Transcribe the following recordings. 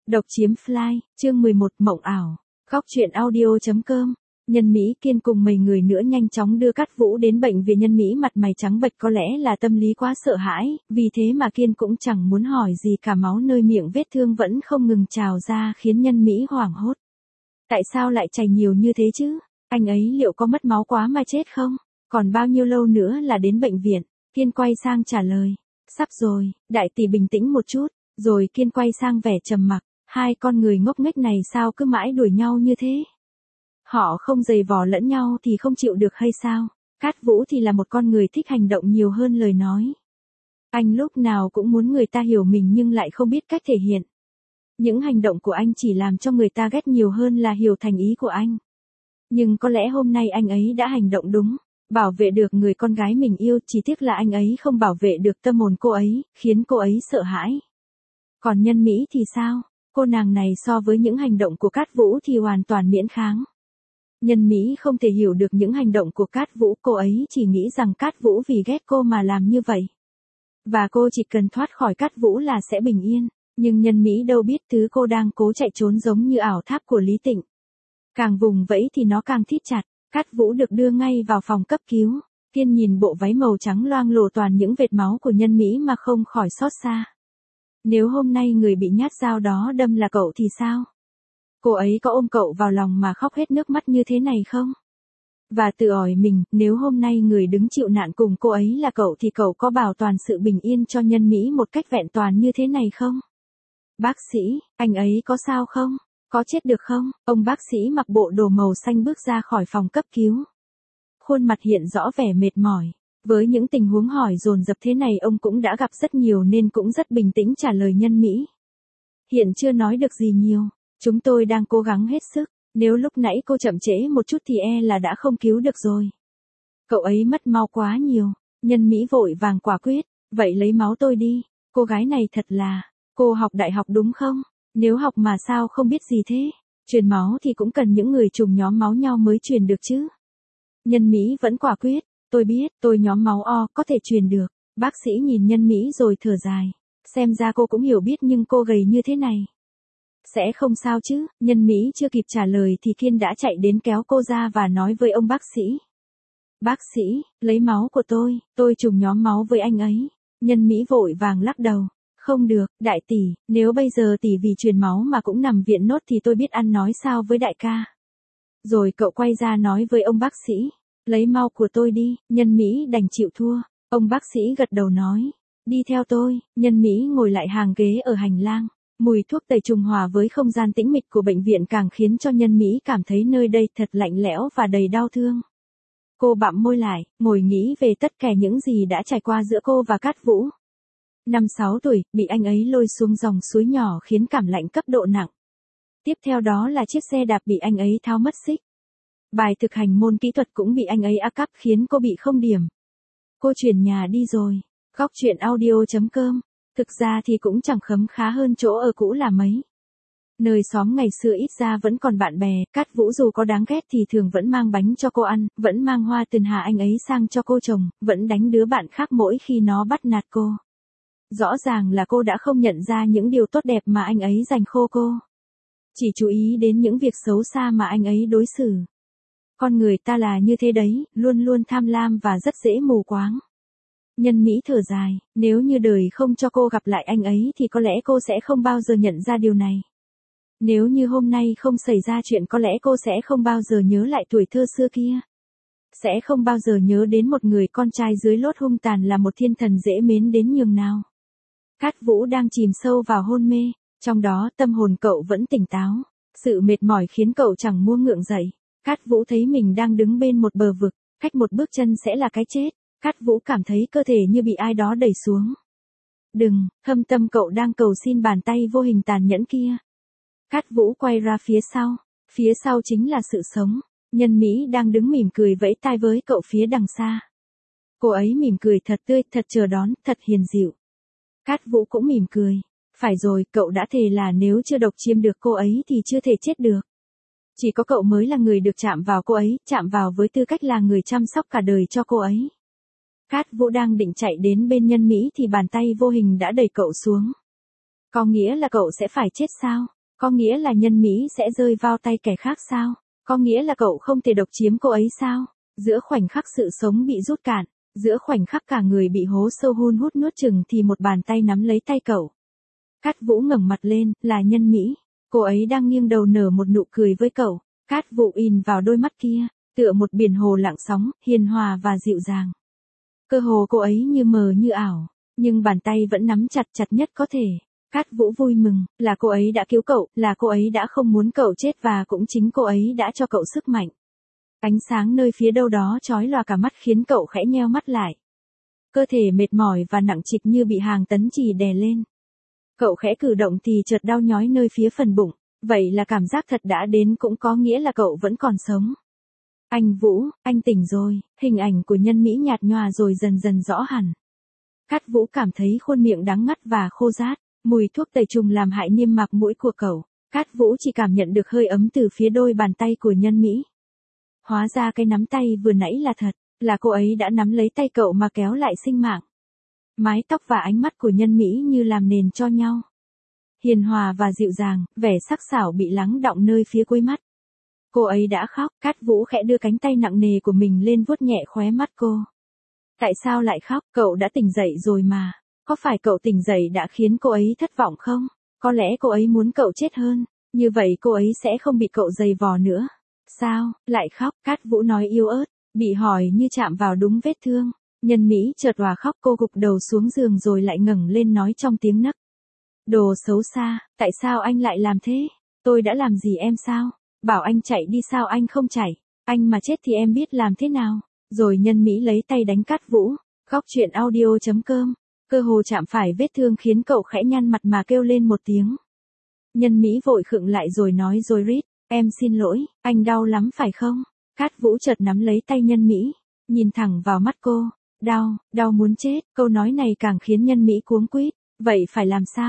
Độc chiếm fly, chương 11 mộng ảo. Góc truyện audio.com. Nhân Mỹ Kiên cùng mấy người nữa nhanh chóng đưa Cát Vũ đến bệnh viện. Nhân Mỹ mặt mày trắng bệch, có lẽ là tâm lý quá sợ hãi, vì thế mà Kiên cũng chẳng muốn hỏi gì cả. Máu nơi miệng vết thương vẫn không ngừng trào ra khiến Nhân Mỹ hoảng hốt. Tại sao lại chảy nhiều như thế chứ? Anh ấy liệu có mất máu quá mà chết không? Còn bao nhiêu lâu nữa là đến bệnh viện? Kiên quay sang trả lời. Sắp rồi, đại tỷ bình tĩnh một chút. Rồi Kiên quay sang vẻ trầm mặc. Hai con người ngốc nghếch này sao cứ mãi đuổi nhau như thế? Họ không giày vò lẫn nhau thì không chịu được hay sao? Cát Vũ thì là một con người thích hành động nhiều hơn lời nói. Anh lúc nào cũng muốn người ta hiểu mình nhưng lại không biết cách thể hiện. Những hành động của anh chỉ làm cho người ta ghét nhiều hơn là hiểu thành ý của anh. Nhưng có lẽ hôm nay anh ấy đã hành động đúng, bảo vệ được người con gái mình yêu, chỉ tiếc là anh ấy không bảo vệ được tâm hồn cô ấy, khiến cô ấy sợ hãi. Còn Nhân Mỹ thì sao? Cô nàng này so với những hành động của Cát Vũ thì hoàn toàn miễn kháng. Nhân Mỹ không thể hiểu được những hành động của Cát Vũ, cô ấy chỉ nghĩ rằng Cát Vũ vì ghét cô mà làm như vậy. Và cô chỉ cần thoát khỏi Cát Vũ là sẽ bình yên. Nhưng Nhân Mỹ đâu biết thứ cô đang cố chạy trốn giống như ảo tháp của Lý Tịnh. Càng vùng vẫy thì nó càng thít chặt. Cát Vũ được đưa ngay vào phòng cấp cứu. Kiên nhìn bộ váy màu trắng loang lổ toàn những vệt máu của Nhân Mỹ mà không khỏi xót xa. Nếu hôm nay người bị nhát dao đó đâm là cậu thì sao? Cô ấy có ôm cậu vào lòng mà khóc hết nước mắt như thế này không? Và tự hỏi mình, nếu hôm nay người đứng chịu nạn cùng cô ấy là cậu thì cậu có bảo toàn sự bình yên cho Nhân Mỹ một cách vẹn toàn như thế này không? Bác sĩ, anh ấy có sao không? Có chết được không? Ông bác sĩ mặc bộ đồ màu xanh bước ra khỏi phòng cấp cứu. Khuôn mặt hiện rõ vẻ mệt mỏi. Với những tình huống hỏi dồn dập thế này ông cũng đã gặp rất nhiều nên cũng rất bình tĩnh trả lời Nhân Mỹ. Hiện chưa nói được gì nhiều. Chúng tôi đang cố gắng hết sức. Nếu lúc nãy cô chậm trễ một chút thì là đã không cứu được rồi. Cậu ấy mất máu quá nhiều. Nhân Mỹ vội vàng quả quyết. Vậy lấy máu tôi đi. Cô gái này thật là. Cô học đại học đúng không? Nếu học mà sao không biết gì thế? Truyền máu thì cũng cần những người trùng nhóm máu nhau mới truyền được chứ. Nhân Mỹ vẫn quả quyết. Tôi biết, tôi nhóm máu O, có thể truyền được. Bác sĩ nhìn Nhân Mỹ rồi thở dài. Xem ra cô cũng hiểu biết nhưng cô gầy như thế này. Sẽ không sao chứ? Nhân Mỹ chưa kịp trả lời thì Kiên đã chạy đến kéo cô ra và nói với ông bác sĩ. Bác sĩ, lấy máu của tôi trùng nhóm máu với anh ấy. Nhân Mỹ vội vàng lắc đầu. Không được, đại tỷ, nếu bây giờ tỷ vì truyền máu mà cũng nằm viện nốt thì tôi biết ăn nói sao với đại ca. Rồi cậu quay ra nói với ông bác sĩ. Lấy máu của tôi đi. Nhân Mỹ đành chịu thua. Ông bác sĩ gật đầu nói. Đi theo tôi. Nhân Mỹ ngồi lại hàng ghế ở hành lang. Mùi thuốc tẩy trùng hòa với không gian tĩnh mịch của bệnh viện càng khiến cho Nhân Mỹ cảm thấy nơi đây thật lạnh lẽo và đầy đau thương. Cô bặm môi lại, ngồi nghĩ về tất cả những gì đã trải qua giữa cô và Cát Vũ. 5-6 tuổi, bị anh ấy lôi xuống dòng suối nhỏ khiến cảm lạnh cấp độ nặng. Tiếp theo đó là chiếc xe đạp bị anh ấy tháo mất xích. Bài thực hành môn kỹ thuật cũng bị anh ấy ác cắp khiến cô bị không điểm. Cô chuyển nhà đi rồi. Góc truyện audio.com. Thực ra thì cũng chẳng khấm khá hơn chỗ ở cũ là mấy. Nơi xóm ngày xưa ít ra vẫn còn bạn bè, Cát Vũ dù có đáng ghét thì thường vẫn mang bánh cho cô ăn, vẫn mang hoa tiền hà anh ấy sang cho cô trồng, vẫn đánh đứa bạn khác mỗi khi nó bắt nạt cô. Rõ ràng là cô đã không nhận ra những điều tốt đẹp mà anh ấy dành cho cô. Chỉ chú ý đến những việc xấu xa mà anh ấy đối xử. Con người ta là như thế đấy, luôn luôn tham lam và rất dễ mù quáng. Nhân Mỹ thở dài, nếu như đời không cho cô gặp lại anh ấy thì có lẽ cô sẽ không bao giờ nhận ra điều này. Nếu như hôm nay không xảy ra chuyện có lẽ cô sẽ không bao giờ nhớ lại tuổi thơ xưa kia. Sẽ không bao giờ nhớ đến một người con trai dưới lốt hung tàn là một thiên thần dễ mến đến nhường nào. Cát Vũ đang chìm sâu vào hôn mê, trong đó tâm hồn cậu vẫn tỉnh táo. Sự mệt mỏi khiến cậu chẳng muốn ngượng dậy. Cát Vũ thấy mình đang đứng bên một bờ vực, cách một bước chân sẽ là cái chết. Cát Vũ cảm thấy cơ thể như bị ai đó đẩy xuống. Đừng, thâm tâm cậu đang cầu xin bàn tay vô hình tàn nhẫn kia. Cát Vũ quay ra phía sau chính là sự sống. Nhân Mỹ đang đứng mỉm cười vẫy tay với cậu phía đằng xa. Cô ấy mỉm cười thật tươi, thật chờ đón, thật hiền dịu. Cát Vũ cũng mỉm cười. Phải rồi, cậu đã thề là nếu chưa độc chiếm được cô ấy thì chưa thể chết được. Chỉ có cậu mới là người được chạm vào cô ấy, chạm vào với tư cách là người chăm sóc cả đời cho cô ấy. Cát Vũ đang định chạy đến bên Nhân Mỹ thì bàn tay vô hình đã đẩy cậu xuống. Có nghĩa là cậu sẽ phải chết sao? Có nghĩa là Nhân Mỹ sẽ rơi vào tay kẻ khác sao? Có nghĩa là cậu không thể độc chiếm cô ấy sao? Giữa khoảnh khắc sự sống bị rút cạn, giữa khoảnh khắc cả người bị hố sâu hun hút nuốt chừng thì một bàn tay nắm lấy tay cậu. Cát Vũ ngẩng mặt lên, là Nhân Mỹ. Cô ấy đang nghiêng đầu nở một nụ cười với cậu. Cát Vũ in vào đôi mắt kia, tựa một biển hồ lặng sóng, hiền hòa và dịu dàng. Cơ hồ cô ấy như mờ như ảo, nhưng bàn tay vẫn nắm chặt chặt nhất có thể. Cát Vũ vui mừng, là cô ấy đã cứu cậu, là cô ấy đã không muốn cậu chết và cũng chính cô ấy đã cho cậu sức mạnh. Ánh sáng nơi phía đâu đó chói lòa cả mắt khiến cậu khẽ nheo mắt lại. Cơ thể mệt mỏi và nặng trịch như bị hàng tấn chì đè lên. Cậu khẽ cử động thì chợt đau nhói nơi phía phần bụng, vậy là cảm giác thật đã đến cũng có nghĩa là cậu vẫn còn sống. Anh Vũ, anh tỉnh rồi, hình ảnh của Nhân Mỹ nhạt nhòa rồi dần dần rõ hẳn. Cát Vũ cảm thấy khuôn miệng đắng ngắt và khô rát, mùi thuốc tẩy trùng làm hại niêm mạc mũi của cậu. Cát Vũ chỉ cảm nhận được hơi ấm từ phía đôi bàn tay của Nhân Mỹ. Hóa ra cái nắm tay vừa nãy là thật, là cô ấy đã nắm lấy tay cậu mà kéo lại sinh mạng. Mái tóc và ánh mắt của Nhân Mỹ như làm nền cho nhau. Hiền hòa và dịu dàng, vẻ sắc sảo bị lắng đọng nơi phía cuối mắt. Cô ấy đã khóc, Cát Vũ khẽ đưa cánh tay nặng nề của mình lên vuốt nhẹ khóe mắt cô. Tại sao lại khóc, cậu đã tỉnh dậy rồi mà. Có phải cậu tỉnh dậy đã khiến cô ấy thất vọng không? Có lẽ cô ấy muốn cậu chết hơn, như vậy cô ấy sẽ không bị cậu giày vò nữa. Sao, lại khóc, Cát Vũ nói yếu ớt, bị hỏi như chạm vào đúng vết thương. Nhân Mỹ chợt òa khóc, cô gục đầu xuống giường rồi lại ngẩng lên nói trong tiếng nấc. Đồ xấu xa, tại sao anh lại làm thế? Tôi đã làm gì em sao? Bảo anh chạy đi sao anh không chạy? Anh mà chết thì em biết làm thế nào? Rồi Nhân Mỹ lấy tay đánh Cát Vũ. Góc truyện audio.com. Cơ hồ chạm phải vết thương khiến cậu khẽ nhăn mặt mà kêu lên một tiếng. Nhân Mỹ vội khựng lại rồi nói rối rít, em xin lỗi, anh đau lắm phải không? Cát Vũ chợt nắm lấy tay Nhân Mỹ, nhìn thẳng vào mắt cô. Đau muốn chết, câu nói này càng khiến Nhân Mỹ cuống quýt. Vậy phải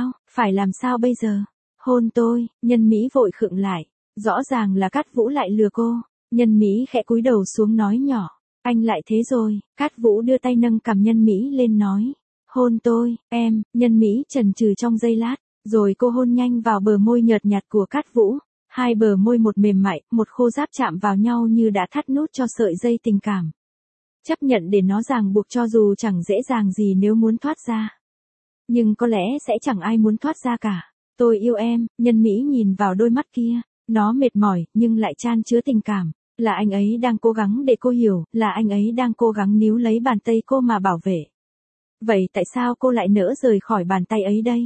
làm sao bây giờ? Hôn tôi, Nhân Mỹ vội khựng lại, rõ ràng là Cát Vũ lại lừa cô. Nhân Mỹ khẽ cúi đầu xuống nói nhỏ, anh lại thế rồi. Cát Vũ đưa tay nâng cằm Nhân Mỹ lên nói, hôn tôi, em. Nhân Mỹ chần chừ trong giây lát, rồi cô hôn nhanh vào bờ môi nhợt nhạt của Cát Vũ. Hai bờ môi một mềm mại, một khô ráp chạm vào nhau như đã thắt nút cho sợi dây tình cảm. Chấp nhận để nó ràng buộc cho dù chẳng dễ dàng gì nếu muốn thoát ra. Nhưng có lẽ sẽ chẳng ai muốn thoát ra cả. Tôi yêu em, Nhân Mỹ nhìn vào đôi mắt kia, nó mệt mỏi nhưng lại chan chứa tình cảm. Là anh ấy đang cố gắng để cô hiểu, là anh ấy đang cố gắng níu lấy bàn tay cô mà bảo vệ. Vậy tại sao cô lại nỡ rời khỏi bàn tay ấy đây?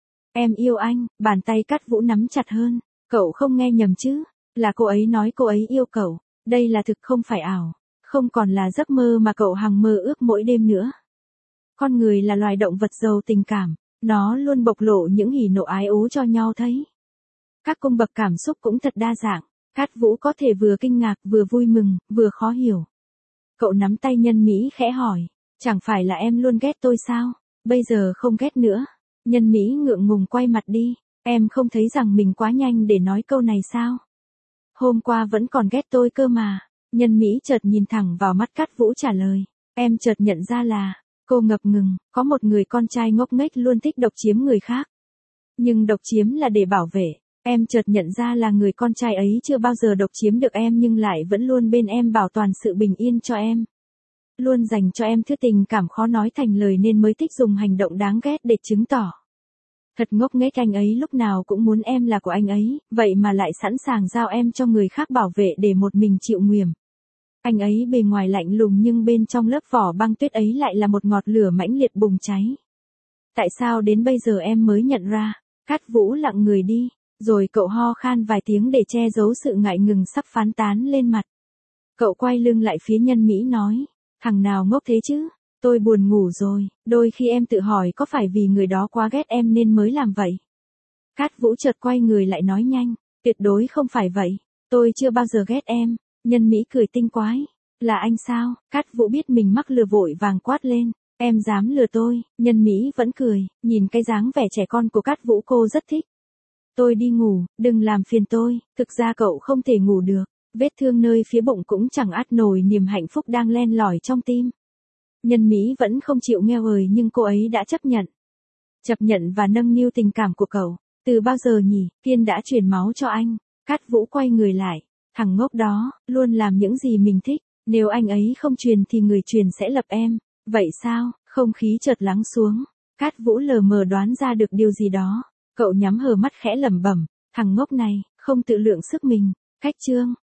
Em yêu anh, bàn tay Cát Vũ nắm chặt hơn. Cậu không nghe nhầm chứ? Là cô ấy nói cô ấy yêu cậu. Đây là thực không phải ảo. Không còn là giấc mơ mà cậu hằng mơ ước mỗi đêm nữa. Con người là loài động vật giàu tình cảm. Nó luôn bộc lộ những hỉ nộ ái ố cho nhau thấy. Các cung bậc cảm xúc cũng thật đa dạng. Cát Vũ có thể vừa kinh ngạc, vừa vui mừng, vừa khó hiểu. Cậu nắm tay Nhân Mỹ khẽ hỏi. Chẳng phải là em luôn ghét tôi sao? Bây giờ không ghét nữa. Nhân Mỹ ngượng ngùng quay mặt đi. Em không thấy rằng mình quá nhanh để nói câu này sao? Hôm qua vẫn còn ghét tôi cơ mà. Nhân Mỹ chợt nhìn thẳng vào mắt Cát Vũ trả lời. Em chợt nhận ra là, cô ngập ngừng, có một người con trai ngốc nghếch luôn thích độc chiếm người khác. Nhưng độc chiếm là để bảo vệ. Em chợt nhận ra là người con trai ấy chưa bao giờ độc chiếm được em nhưng lại vẫn luôn bên em bảo toàn sự bình yên cho em. Luôn dành cho em thứ tình cảm khó nói thành lời nên mới thích dùng hành động đáng ghét để chứng tỏ. Thật ngốc nghếch, anh ấy lúc nào cũng muốn em là của anh ấy, vậy mà lại sẵn sàng giao em cho người khác bảo vệ để một mình chịu nguềm. Anh ấy bề ngoài lạnh lùng nhưng bên trong lớp vỏ băng tuyết ấy lại là một ngọn lửa mãnh liệt bùng cháy. Tại sao đến bây giờ em mới nhận ra? Cát Vũ lặng người đi, rồi cậu ho khan vài tiếng để che giấu sự ngại ngùng sắp phán tán lên mặt. Cậu quay lưng lại phía Nhân Mỹ nói, thằng nào ngốc thế chứ? Tôi buồn ngủ rồi, đôi khi em tự hỏi có phải vì người đó quá ghét em nên mới làm vậy. Cát Vũ chợt quay người lại nói nhanh, tuyệt đối không phải vậy, tôi chưa bao giờ ghét em. Nhân Mỹ cười tinh quái, là anh sao? Cát Vũ biết mình mắc lừa vội vàng quát lên, em dám lừa tôi? Nhân Mỹ vẫn cười, nhìn cái dáng vẻ trẻ con của Cát Vũ cô rất thích. Tôi đi ngủ, đừng làm phiền tôi, thực ra cậu không thể ngủ được, vết thương nơi phía bụng cũng chẳng át nổi niềm hạnh phúc đang len lỏi trong tim. Nhân Mỹ vẫn không chịu nghe lời nhưng cô ấy đã chấp nhận. Chấp nhận và nâng niu tình cảm của cậu. Từ bao giờ nhỉ, Kiên đã truyền máu cho anh. Cát Vũ quay người lại. Thằng ngốc đó, luôn làm những gì mình thích. Nếu anh ấy không truyền thì người truyền sẽ lập em. Vậy sao? Không khí chợt lắng xuống. Cát Vũ lờ mờ đoán ra được điều gì đó. Cậu nhắm hờ mắt khẽ lẩm bẩm. Thằng ngốc này, không tự lượng sức mình. Cách chương.